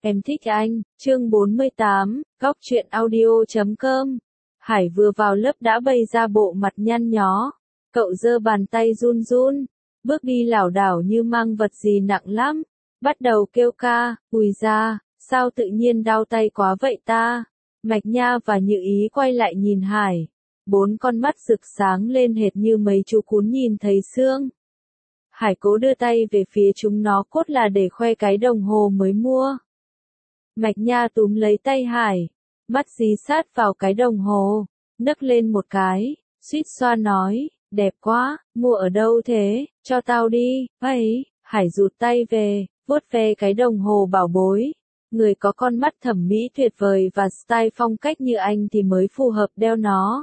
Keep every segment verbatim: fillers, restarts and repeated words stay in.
Em thích anh, chương bốn mươi tám, góc truyện audio chấm com. Hải vừa vào lớp đã bày ra bộ mặt nhăn nhó. Cậu giơ bàn tay run run, bước đi lảo đảo như mang vật gì nặng lắm. Bắt đầu kêu ca, ui da, sao tự nhiên đau tay quá vậy ta? Mạch Nha và Như Ý quay lại nhìn Hải. Bốn con mắt rực sáng lên hệt như mấy chú cún nhìn thấy xương. Hải cố đưa tay về phía chúng nó cốt là để khoe cái đồng hồ mới mua. Mạch Nha túm lấy tay Hải, mắt dí sát vào cái đồng hồ, nấc lên một cái, suýt xoa nói, đẹp quá, mua ở đâu thế, cho tao đi, ấy, Hải rụt tay về, vuốt ve cái đồng hồ bảo bối. Người có con mắt thẩm mỹ tuyệt vời và style phong cách như anh thì mới phù hợp đeo nó.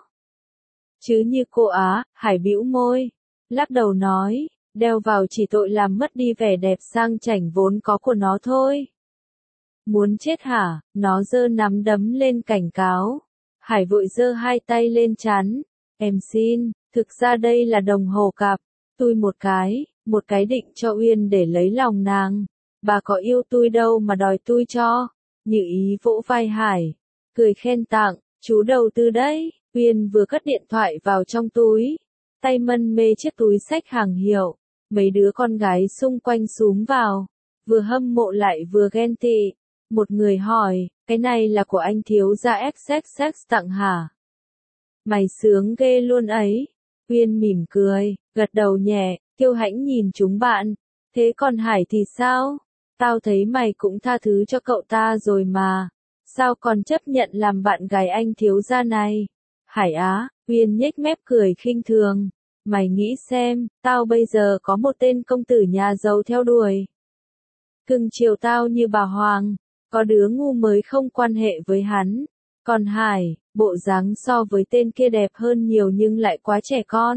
Chứ như cô Á, Hải bĩu môi, lắc đầu nói, đeo vào chỉ tội làm mất đi vẻ đẹp sang chảnh vốn có của nó thôi. Muốn chết hả? Nó giơ nắm đấm lên cảnh cáo. Hải vội giơ hai tay lên trán. Em xin, thực ra đây là đồng hồ cặp. Tui một cái, một cái định cho Uyên để lấy lòng nàng. Bà có yêu tui đâu mà đòi tui cho. Như Ý vỗ vai Hải, cười khen tặng, chú đầu tư đấy. Uyên vừa cất điện thoại vào trong túi, tay mân mê chiếc túi xách hàng hiệu. Mấy đứa con gái xung quanh xúm vào, vừa hâm mộ lại vừa ghen tị. Một người hỏi, cái này là của anh thiếu gia ích ích ích tặng hả? Mày sướng ghê luôn ấy. Uyên mỉm cười, gật đầu nhẹ, kiêu hãnh nhìn chúng bạn. Thế còn Hải thì sao? Tao thấy mày cũng tha thứ cho cậu ta rồi mà. Sao còn chấp nhận làm bạn gái anh thiếu gia này? Hải á, Uyên nhếch mép cười khinh thường. Mày nghĩ xem, tao bây giờ có một tên công tử nhà giàu theo đuổi. Cưng chiều tao như bà Hoàng. Có đứa ngu mới không quan hệ với hắn. Còn Hải, bộ dáng so với tên kia đẹp hơn nhiều nhưng lại quá trẻ con.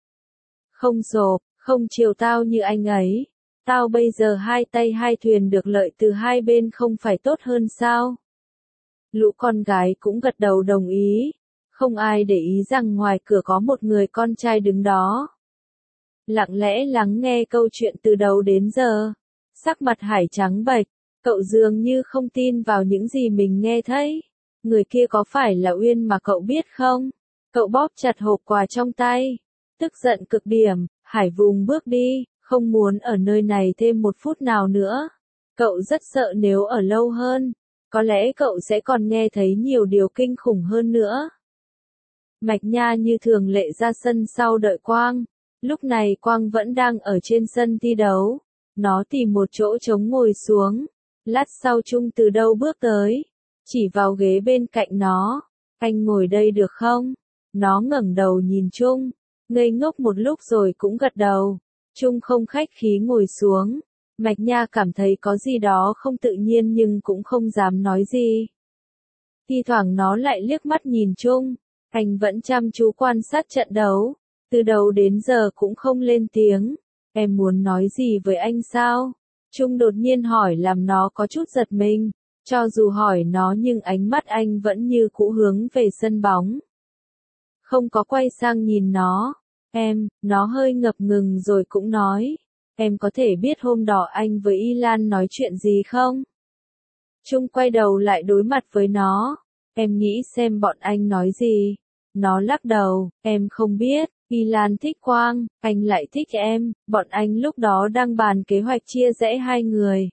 Không rộp, không chiều tao như anh ấy. Tao bây giờ hai tay hai thuyền được lợi từ hai bên không phải tốt hơn sao? Lũ con gái cũng gật đầu đồng ý. Không ai để ý rằng ngoài cửa có một người con trai đứng đó. Lặng lẽ lắng nghe câu chuyện từ đầu đến giờ. Sắc mặt Hải trắng bệch. Cậu dường như không tin vào những gì mình nghe thấy. Người kia có phải là Uyên mà cậu biết không? Cậu bóp chặt hộp quà trong tay. Tức giận cực điểm, Hải vùng bước đi, không muốn ở nơi này thêm một phút nào nữa. Cậu rất sợ nếu ở lâu hơn, có lẽ cậu sẽ còn nghe thấy nhiều điều kinh khủng hơn nữa. Mạch Nha như thường lệ ra sân sau đợi Quang. Lúc này Quang vẫn đang ở trên sân thi đấu. Nó tìm một chỗ trống ngồi xuống. Lát sau Trung từ đâu bước tới, chỉ vào ghế bên cạnh nó. Anh ngồi đây được không? Nó ngẩng đầu nhìn Trung, ngây ngốc một lúc rồi cũng gật đầu. Trung không khách khí ngồi xuống. Mạch Nha cảm thấy có gì đó không tự nhiên nhưng cũng không dám nói gì. Thi thoảng nó lại liếc mắt nhìn Trung. Anh vẫn chăm chú quan sát trận đấu. Từ đầu đến giờ cũng không lên tiếng. Em muốn nói gì với anh sao? Trung đột nhiên hỏi làm nó có chút giật mình. Cho dù hỏi nó nhưng ánh mắt anh vẫn như cũ hướng về sân bóng. Không có quay sang nhìn nó. Em, nó hơi ngập ngừng rồi cũng nói. Em có thể biết hôm đó anh với Y Lan nói chuyện gì không? Trung quay đầu lại đối mặt với nó. Em nghĩ xem bọn anh nói gì. Nó lắc đầu, em không biết. Y Lan thích Quang, anh lại thích em, bọn anh lúc đó đang bàn kế hoạch chia rẽ hai người.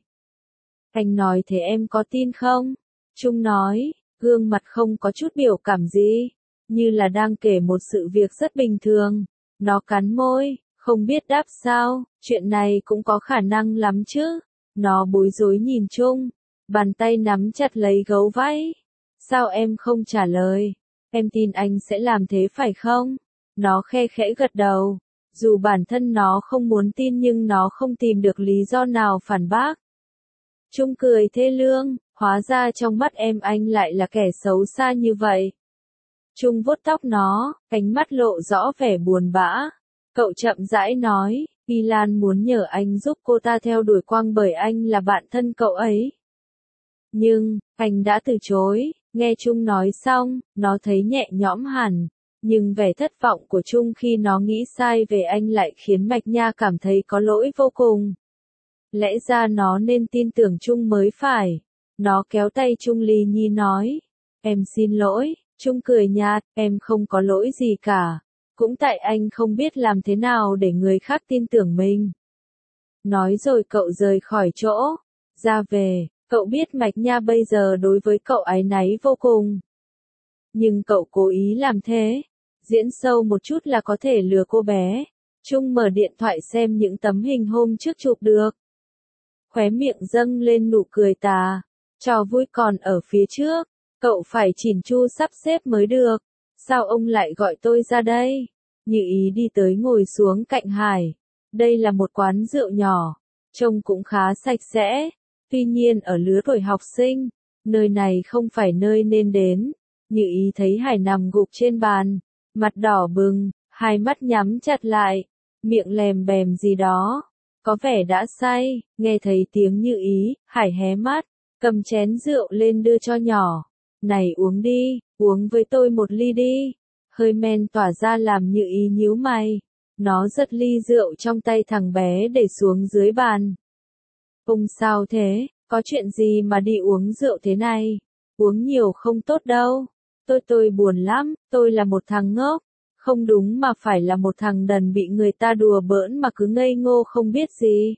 Anh nói thế em có tin không? Trung nói, gương mặt không có chút biểu cảm gì, như là đang kể một sự việc rất bình thường. Nó cắn môi, không biết đáp sao, chuyện này cũng có khả năng lắm chứ. Nó bối rối nhìn Trung, bàn tay nắm chặt lấy gấu váy. Sao em không trả lời? Em tin anh sẽ làm thế phải không? Nó khe khẽ gật đầu, dù bản thân nó không muốn tin nhưng nó không tìm được lý do nào phản bác. Trung cười thê lương, hóa ra trong mắt em anh lại là kẻ xấu xa như vậy. Trung vuốt tóc nó, ánh mắt lộ rõ vẻ buồn bã. Cậu chậm rãi nói, Y Lan muốn nhờ anh giúp cô ta theo đuổi Quang bởi anh là bạn thân cậu ấy. Nhưng, anh đã từ chối. Nghe Trung nói xong, nó thấy nhẹ nhõm hẳn. Nhưng vẻ thất vọng của Trung khi nó nghĩ sai về anh lại khiến Mạch Nha cảm thấy có lỗi vô cùng. Lẽ ra nó nên tin tưởng Trung mới phải. Nó kéo tay Trung Ly Nhi nói. Em xin lỗi, Trung cười nhạt, em không có lỗi gì cả. Cũng tại anh không biết làm thế nào để người khác tin tưởng mình. Nói rồi cậu rời khỏi chỗ. Ra về, cậu biết Mạch Nha bây giờ đối với cậu áy náy vô cùng. Nhưng cậu cố ý làm thế. Diễn sâu một chút là có thể lừa cô bé. Trung mở điện thoại xem những tấm hình hôm trước chụp được. Khóe miệng dâng lên nụ cười tà. Trò vui còn ở phía trước. Cậu phải chỉn chu sắp xếp mới được. Sao ông lại gọi tôi ra đây? Như ý đi tới ngồi xuống cạnh Hải. Đây là một quán rượu nhỏ. Trông cũng khá sạch sẽ. Tuy nhiên ở lứa tuổi học sinh, nơi này không phải nơi nên đến. Như ý thấy Hải nằm gục trên bàn. Mặt đỏ bừng, hai mắt nhắm chặt lại. Miệng lèm bèm gì đó. Có vẻ đã say, nghe thấy tiếng Như ý, Hải hé mắt. Cầm chén rượu lên đưa cho nhỏ. Này uống đi, uống với tôi một ly đi. Hơi men tỏa ra làm Như ý nhíu mày. Nó giật ly rượu trong tay thằng bé để xuống dưới bàn. Ông sao thế, có chuyện gì mà đi uống rượu thế này? Uống nhiều không tốt đâu. Tôi tôi buồn lắm, tôi là một thằng ngốc. Không đúng mà phải là một thằng đần bị người ta đùa bỡn mà cứ ngây ngô không biết gì.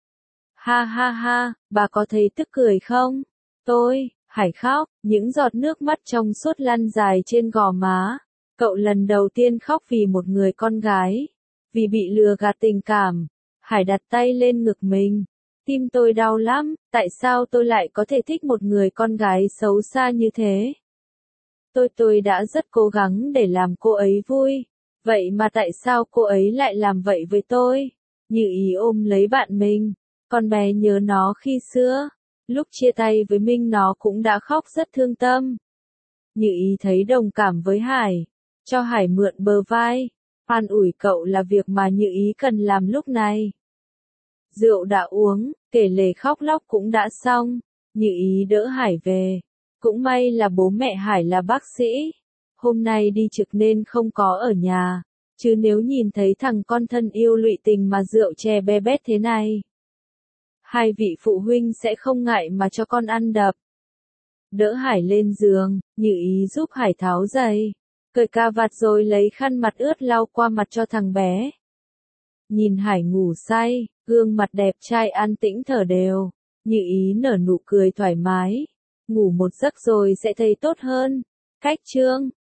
Ha ha ha, bà có thấy tức cười không? Tôi, Hải khóc, những giọt nước mắt trong suốt lăn dài trên gò má. Cậu lần đầu tiên khóc vì một người con gái. Vì bị lừa gạt tình cảm. Hải đặt tay lên ngực mình. Tim tôi đau lắm, tại sao tôi lại có thể thích một người con gái xấu xa như thế? Tôi tôi đã rất cố gắng để làm cô ấy vui. Vậy mà tại sao cô ấy lại làm vậy với tôi? Như ý ôm lấy bạn mình. Con bé nhớ nó khi xưa. Lúc chia tay với Minh nó cũng đã khóc rất thương tâm. Như ý thấy đồng cảm với Hải. Cho Hải mượn bờ vai. An ủi cậu là việc mà Như ý cần làm lúc này. Rượu đã uống, kể lể khóc lóc cũng đã xong. Như ý đỡ Hải về. Cũng may là bố mẹ Hải là bác sĩ. Hôm nay đi trực nên không có ở nhà. Chứ nếu nhìn thấy thằng con thân yêu lụy tình mà rượu chè be bét thế này. Hai vị phụ huynh sẽ không ngại mà cho con ăn đập. Đỡ Hải lên giường, Như ý giúp Hải tháo giày. Cởi cà vạt rồi lấy khăn mặt ướt lau qua mặt cho thằng bé. Nhìn Hải ngủ say, gương mặt đẹp trai an tĩnh thở đều. Như ý nở nụ cười thoải mái. Ngủ một giấc rồi sẽ thấy tốt hơn. Cách chương